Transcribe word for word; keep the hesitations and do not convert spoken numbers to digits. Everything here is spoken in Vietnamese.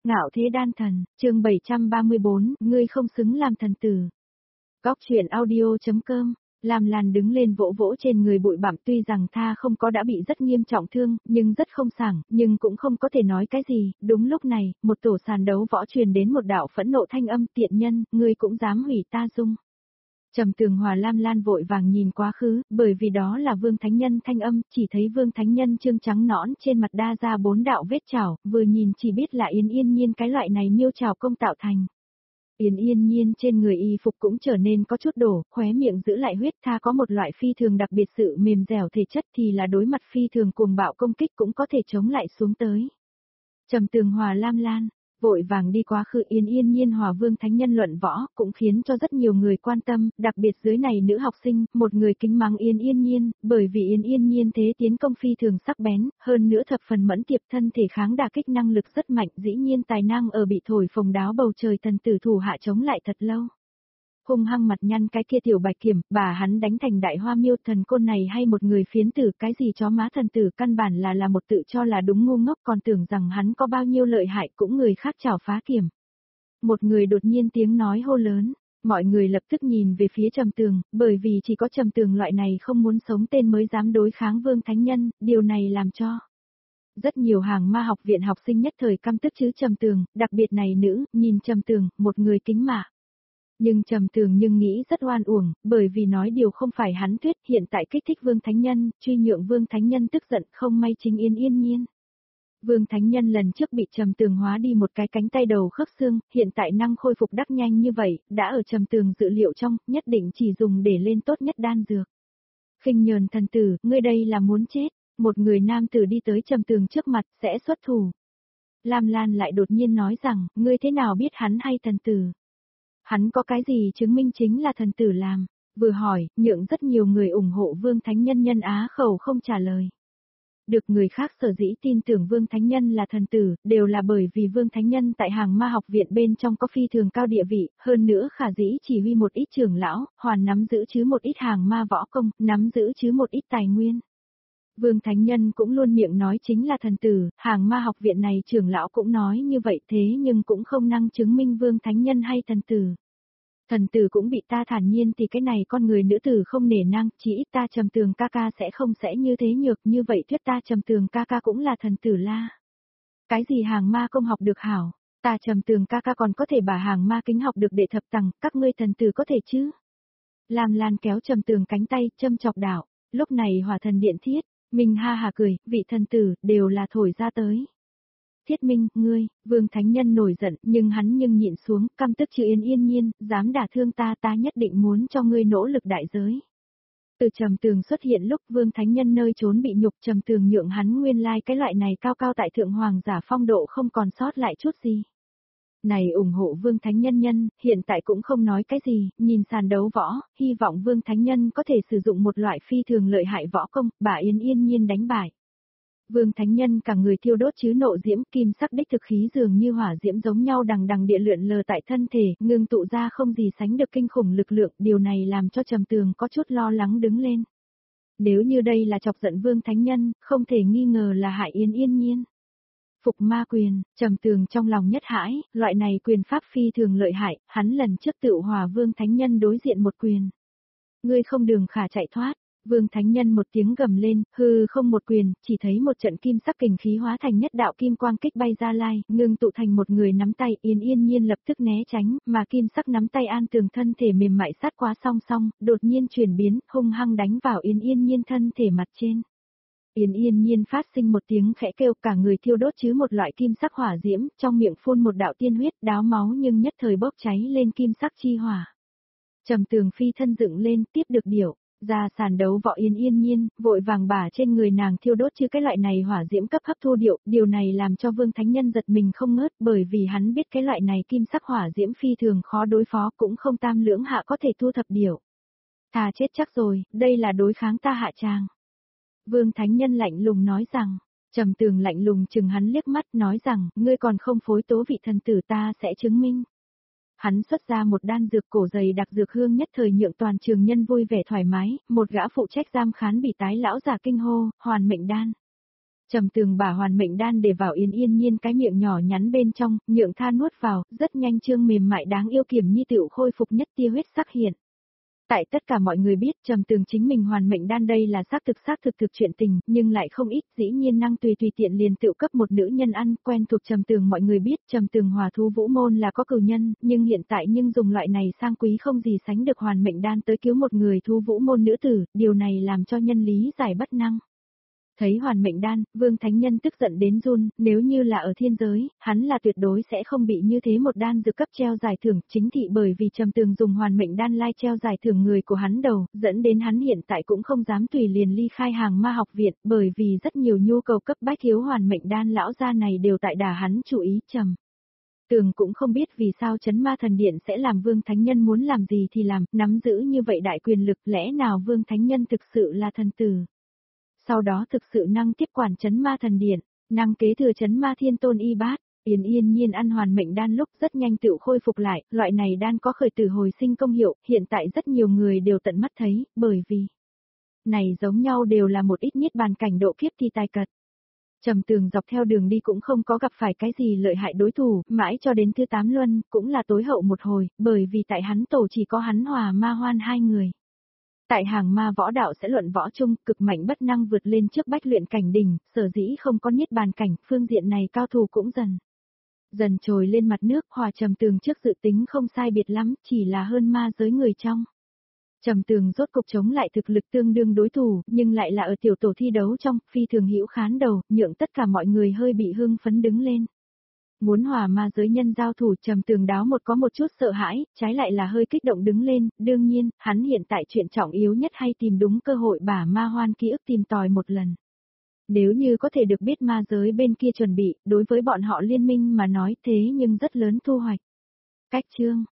Ngạo thế đan thần, chương bảy trăm ba mươi bốn, ngươi không xứng làm thần tử. Góc truyện audio.com, Lam Lan đứng lên vỗ vỗ trên người bụi bặm, tuy rằng tha không có đã bị rất nghiêm trọng thương, nhưng rất không sảng, nhưng cũng không có thể nói cái gì. Đúng lúc này, một tổ sàn đấu võ truyền đến một đạo phẫn nộ thanh âm, tiện nhân, ngươi cũng dám hủy ta dung. Trầm Tường Hòa Lam Lan vội vàng nhìn quá khứ, bởi vì đó là Vương Thánh Nhân thanh âm, chỉ thấy Vương Thánh Nhân trương trắng nõn trên mặt đa ra bốn đạo vết chảo, vừa nhìn chỉ biết là Yến Yên Nhiên cái loại này miêu chảo công tạo thành. Yến Yên Nhiên trên người y phục cũng trở nên có chút đổ, khóe miệng giữ lại huyết, tha có một loại phi thường đặc biệt sự mềm dẻo thể chất thì là đối mặt phi thường cuồng bạo công kích cũng có thể chống lại xuống tới. Trầm Tường Hòa Lam Lan vội vàng đi quá khứ, Yến Yên Nhiên hòa Vương Thánh Nhân luận võ, cũng khiến cho rất nhiều người quan tâm, đặc biệt dưới này nữ học sinh, một người kính mắng Yến Yên Nhiên, bởi vì Yến Yên Nhiên thế tiến công phi thường sắc bén, hơn nữa thập phần mẫn tiệp, thân thể kháng đả kích năng lực rất mạnh, dĩ nhiên tài năng ở bị thổi phồng đáo bầu trời thần tử thủ hạ chống lại thật lâu. Hung hăng mặt nhăn cái kia tiểu bạch kiểm, bà hắn đánh thành đại hoa miêu, thần côn này hay một người phiến tử, cái gì chó má thần tử, căn bản là là một tự cho là đúng ngu ngốc, còn tưởng rằng hắn có bao nhiêu lợi hại, cũng người khác chảo phá kiểm. Một người đột nhiên tiếng nói hô lớn, mọi người lập tức nhìn về phía Trầm Tường, bởi vì chỉ có Trầm Tường loại này không muốn sống tên mới dám đối kháng Vương Thánh Nhân, điều này làm cho rất nhiều hàng ma học viện học sinh nhất thời căm tức chứ Trầm Tường, đặc biệt này nữ, nhìn Trầm Tường, một người kính mạ. Nhưng Trầm Tường nhưng nghĩ rất oan uổng, bởi vì nói điều không phải hắn thuyết, hiện tại kích thích Vương Thánh Nhân, truy nhượng Vương Thánh Nhân tức giận, không may chính Yên Yên Nhiên. Vương Thánh Nhân lần trước bị Trầm Tường hóa đi một cái cánh tay đầu khớp xương, hiện tại năng khôi phục đắc nhanh như vậy, đã ở Trầm Tường dự liệu trong, nhất định chỉ dùng để lên tốt nhất đan dược. Khinh nhờn thần tử, ngươi đây là muốn chết, một người nam tử đi tới Trầm Tường trước mặt, sẽ xuất thủ. Lam Lan lại đột nhiên nói rằng, ngươi thế nào biết hắn hay thần tử? Hắn có cái gì chứng minh chính là thần tử làm? Vừa hỏi, nhượng rất nhiều người ủng hộ Vương Thánh Nhân nhân á khẩu không trả lời. Được người khác sở dĩ tin tưởng Vương Thánh Nhân là thần tử, đều là bởi vì Vương Thánh Nhân tại hàng ma học viện bên trong có phi thường cao địa vị, hơn nữa khả dĩ chỉ huy một ít trưởng lão, hoàn nắm giữ chứ một ít hàng ma võ công, nắm giữ chứ một ít tài nguyên. Vương Thánh Nhân cũng luôn miệng nói chính là thần tử, hàng ma học viện này trưởng lão cũng nói như vậy, thế nhưng cũng không năng chứng minh Vương Thánh Nhân hay thần tử. Thần tử cũng bị ta thản nhiên thì cái này con người nữ tử không nể năng, chỉ ít ta Trầm Tường ca ca sẽ không sẽ như thế nhược, như vậy thuyết ta Trầm Tường ca ca cũng là thần tử la. Cái gì hàng ma công học được hảo, ta Trầm Tường ca ca còn có thể bà hàng ma kính học được đệ thập tầng, các ngươi thần tử có thể chứ? Lam Lan kéo Trầm Tường cánh tay, châm chọc đảo, lúc này Hỏa Thần Điện Thiết Minh ha hà cười, vị thần tử, đều là thổi ra tới. Thiết Minh, ngươi, Vương Thánh Nhân nổi giận, nhưng hắn nhưng nhịn xuống, căm tức chữ Yến Yên Nhiên, dám đả thương ta, ta nhất định muốn cho ngươi nỗ lực đại giới. Từ Trầm Tường xuất hiện lúc Vương Thánh Nhân nơi trốn bị nhục, Trầm Tường nhượng hắn nguyên lai like cái loại này cao cao tại thượng hoàng giả phong độ không còn sót lại chút gì. Này ủng hộ Vương Thánh Nhân nhân, hiện tại cũng không nói cái gì, nhìn sàn đấu võ, hy vọng Vương Thánh Nhân có thể sử dụng một loại phi thường lợi hại võ công, bà Yến Yên Nhiên đánh bại. Vương Thánh Nhân cả người thiêu đốt chứ nộ diễm, kim sắc đích thực khí dường như hỏa diễm giống nhau đằng đằng địa lượn lờ tại thân thể, ngưng tụ ra không gì sánh được kinh khủng lực lượng, điều này làm cho Trầm Tường có chút lo lắng đứng lên. Nếu như đây là chọc giận Vương Thánh Nhân, không thể nghi ngờ là hại Yến Yên Nhiên. Phục ma quyền, Trầm Tường trong lòng nhất hãi, loại này quyền pháp phi thường lợi hại, hắn lần trước tự hòa Vương Thánh Nhân đối diện một quyền. Ngươi không đường khả chạy thoát. Vương Thánh Nhân một tiếng gầm lên, hư không một quyền, chỉ thấy một trận kim sắc kình khí hóa thành nhất đạo kim quang kích bay ra lai, ngưng tụ thành một người nắm tay, Yến Yên Nhiên lập tức né tránh, mà kim sắc nắm tay An Tường thân thể mềm mại sát quá song song, đột nhiên chuyển biến, hung hăng đánh vào Yến Yên Nhiên thân thể mặt trên. Yến Yên Nhiên phát sinh một tiếng khẽ kêu, cả người thiêu đốt chứ một loại kim sắc hỏa diễm, trong miệng phun một đạo tiên huyết, đáo máu nhưng nhất thời bốc cháy lên kim sắc chi hỏa. Trầm Tường phi thân dựng lên, tiếp được điểu. Ra sàn đấu võ Yến Yên Nhiên, vội vàng bả trên người nàng thiêu đốt chứ cái loại này hỏa diễm cấp hấp thu điệu, điều này làm cho Vương Thánh Nhân giật mình không ngớt, bởi vì hắn biết cái loại này kim sắc hỏa diễm phi thường khó đối phó, cũng không tam lưỡng hạ có thể thu thập điệu. Thà chết chắc rồi, đây là đối kháng ta hạ tràng. Vương Thánh Nhân lạnh lùng nói rằng, Trầm Tường lạnh lùng chừng hắn liếc mắt nói rằng, ngươi còn không phối tố vị thần tử ta sẽ chứng minh. Hắn xuất ra một đan dược cổ dày đặc dược hương nhất thời nhượng toàn trường nhân vui vẻ thoải mái, một gã phụ trách giam khán bị tái lão giả kinh hô, hoàn mệnh đan. Trầm Tường bả hoàn mệnh đan để vào Yến Yên Nhiên cái miệng nhỏ nhắn bên trong, nhượng tha nuốt vào, rất nhanh trương mềm mại đáng yêu Kiểm Nhi tựu khôi phục nhất tia huyết sắc hiện. Tại tất cả mọi người biết Trầm Tường chính mình hoàn mệnh đan đây là xác thực xác thực thực chuyện tình, nhưng lại không ít, dĩ nhiên năng tùy tùy tiện liền tự cấp một nữ nhân ăn, quen thuộc Trầm Tường mọi người biết Trầm Tường hòa thú vũ môn là có cửu nhân, nhưng hiện tại nhưng dùng loại này sang quý không gì sánh được hoàn mệnh đan tới cứu một người thú vũ môn nữ tử, điều này làm cho nhân lý giải bất năng. Thấy hoàn mệnh đan, Vương Thánh Nhân tức giận đến run, nếu như là ở thiên giới, hắn là tuyệt đối sẽ không bị như thế một đan dược cấp treo giải thưởng, chính thị bởi vì Trầm Tường dùng hoàn mệnh đan lai treo giải thưởng người của hắn đầu, dẫn đến hắn hiện tại cũng không dám tùy liền ly khai hàng ma học viện, bởi vì rất nhiều nhu cầu cấp bách thiếu hoàn mệnh đan lão gia này đều tại đà hắn chú ý Trầm. Tường cũng không biết vì sao Chấn Ma Thần Điện sẽ làm Vương Thánh Nhân muốn làm gì thì làm, nắm giữ như vậy đại quyền lực, lẽ nào Vương Thánh Nhân thực sự là thần tử. Sau đó thực sự năng tiếp quản Chấn Ma Thần Điện, năng kế thừa Chấn Ma Thiên Tôn y bát, Yến Yên Nhiên ăn hoàn mệnh đan lúc rất nhanh tự khôi phục lại, loại này đan có khởi tử hồi sinh công hiệu, hiện tại rất nhiều người đều tận mắt thấy, bởi vì này giống nhau đều là một ít niết bàn cảnh độ kiếp thi tài cật. Trầm Tường dọc theo đường đi cũng không có gặp phải cái gì lợi hại đối thủ, mãi cho đến thứ tám luân, cũng là tối hậu một hồi, bởi vì tại hắn tổ chỉ có hắn hòa ma hoan hai người. Tại hàng ma võ đạo sẽ luận võ chung, cực mạnh bất năng vượt lên trước bách luyện cảnh đỉnh, sở dĩ không có niết bàn cảnh, phương diện này cao thủ cũng dần. Dần trồi lên mặt nước, hòa Trầm Tường trước dự tính không sai biệt lắm, chỉ là hơn ma giới người trong. Trầm Tường rốt cục chống lại thực lực tương đương đối thủ, nhưng lại là ở tiểu tổ thi đấu trong, phi thường hữu khán đầu, nhượng tất cả mọi người hơi bị hưng phấn đứng lên. Muốn hòa ma giới nhân giao thủ Trầm Tường đáo một có một chút sợ hãi, trái lại là hơi kích động đứng lên, đương nhiên, hắn hiện tại chuyện trọng yếu nhất hay tìm đúng cơ hội bả ma hoan ký ức tìm tòi một lần. Nếu như có thể được biết ma giới bên kia chuẩn bị, đối với bọn họ liên minh mà nói thế nhưng rất lớn thu hoạch. Cách chương